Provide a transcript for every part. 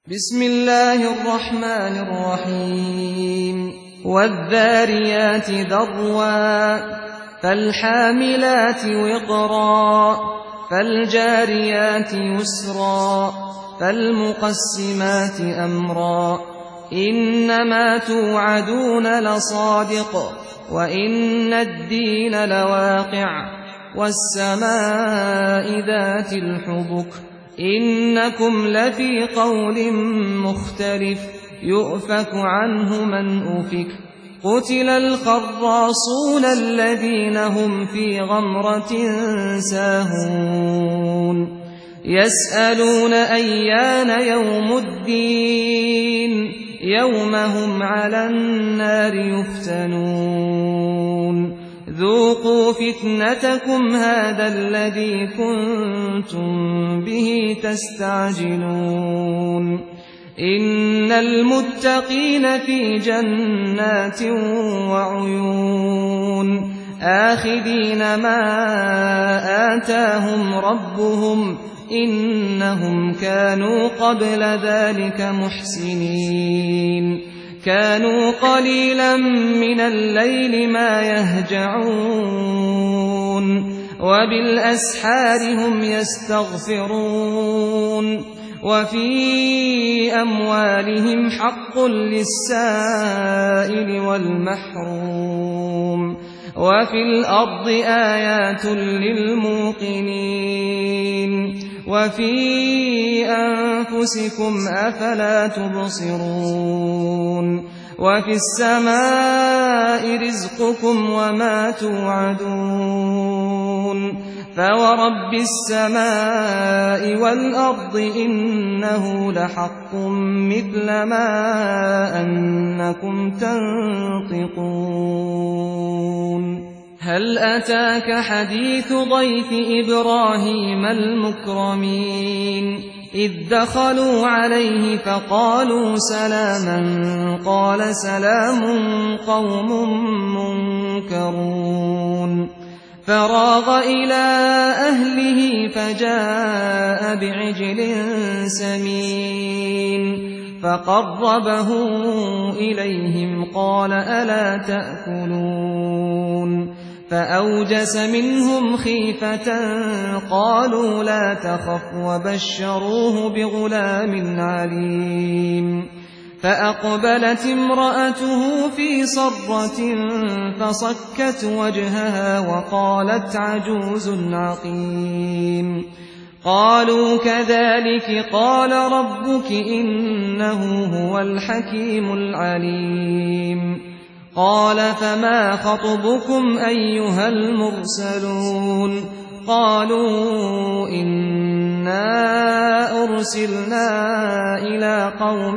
بسم الله الرحمن الرحيم والذاريات ذروا فالحاملات وقرا فالجاريات يسرا فالمقسمات أمرا إنما توعدون لصادق وإن الدين لواقع والسماء ذات الحبك إنكم لفي قول مختلف يؤفك عنه من أفك قتل الخراصون الذين هم في غمرة ساهون يسألون أيان يوم الدين يوم هم على النار يفتنون ذوقوا فتنتكم هذا الذي كنتم به تستعجلون إن المتقين في جنات وعيون آخذين ما آتاهم ربهم إنهم كانوا قبل ذلك محسنين كانوا قليلا من الليل ما يهجعون وبالأسحار هم يستغفرون وفي أموالهم حق للسائل والمحروم وفي الأرض آيات للموقنين وفي أنفسكم أفلا تبصرون وفي السماء رزقكم وما توعدون فورب السماء والأرض إنه لحق مثل ما أنكم تنطقون هل أتاك حديث ضيف إبراهيم المكرمين إذ دخلوا عليه فقالوا سلاما قال سلام قوم منكرون فراغ إلى أهله فجاء بعجل سمين فقربه إليهم قال ألا تأكلون فأوجس منهم خيفة قالوا لا تخف وبشروه بغلام عليم فأقبلت امرأته في صرة فصكت وجهها وقالت عجوز عقيم قالوا كذلك قال ربك إنه هو الحكيم العليم قال فما خطبكم أيها المرسلون قالوا إنا أرسلنا إلى قوم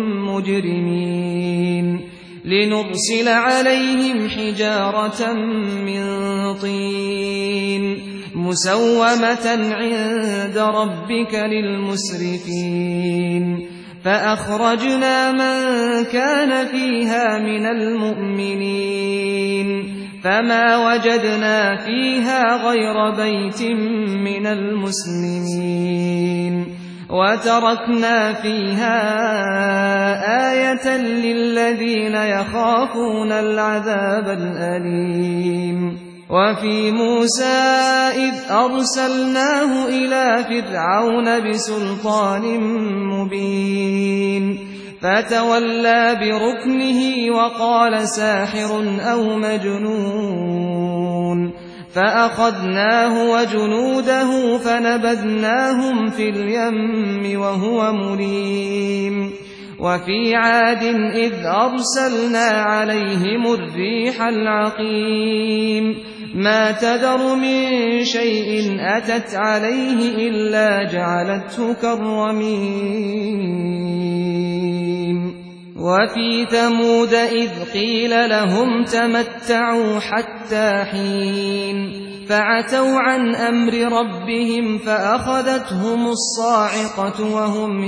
مجرمين لنرسل عليهم حجارة من طين مسومة عند ربك للمسرفين فأخرجنا من كان فيها من المؤمنين فما وجدنا فيها غير بيت من المسلمين وتركنا فيها آية للذين يخافون العذاب الأليم وفي موسى إذ أرسلناه إلى فرعون بسلطان مبين فتولى بركنه وقال ساحر أو مجنون فأخذناه وجنوده فنبذناهم في اليم وهو مليم وفي عاد إذ أرسلنا عليهم الريح العقيم ما تذر من شيء أتت عليه إلا جعلته كالرميم وفي ثمود إذ قيل لهم تمتعوا حتى حين فعتوا عن أمر ربهم فأخذتهم الصاعقة وهم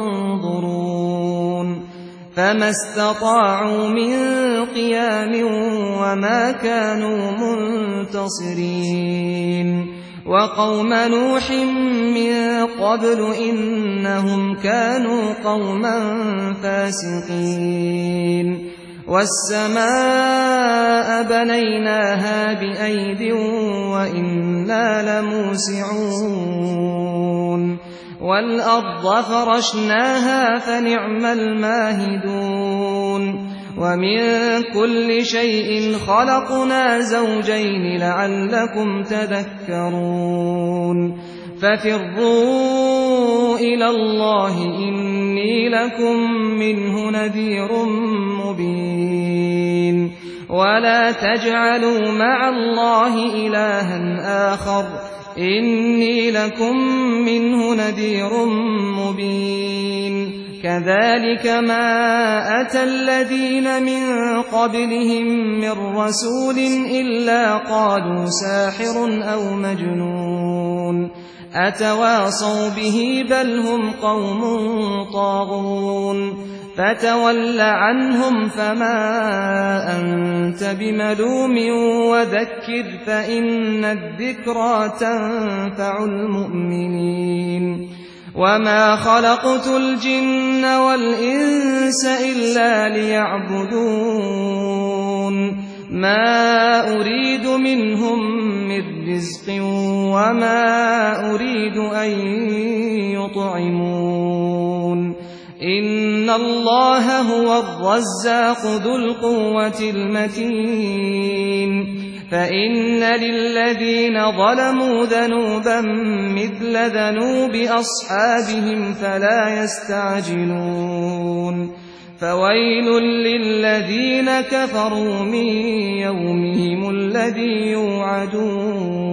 ينظرون فما استطاعوا من قيام وما كانوا منتصرين وقوم نوح من قبل إنهم كانوا قوما فاسقين والسماء بنيناها بأيد وإنا لموسعون والأرض فرشناها فنعم الماهدون ومن كل شيء خلقنا زوجين لعلكم تذكرون ففروا إلى الله إني لكم منه نذير مبين ولا تجعلوا مع الله إلها آخر إني لكم منه نذير مبين كذلك ما أتى الذين من قبلهم من رسول إلا قالوا ساحر أو مجنون أتواصوا به بل هم قوم طاغون فتول عنهم فما أنت بملوم وذكر فإن الذكرى تنفع المؤمنين وما خلقت الجن والإنس إلا ليعبدون ما أريد منهم من رزق وما أريد أن يطعمون إن الله هو الرزاق ذو القوة المتين فإن للذين ظلموا ذنوبا مثل ذنوب أصحابهم فلا يستعجلون فويل للذين كفروا من يومهم الذي يوعدون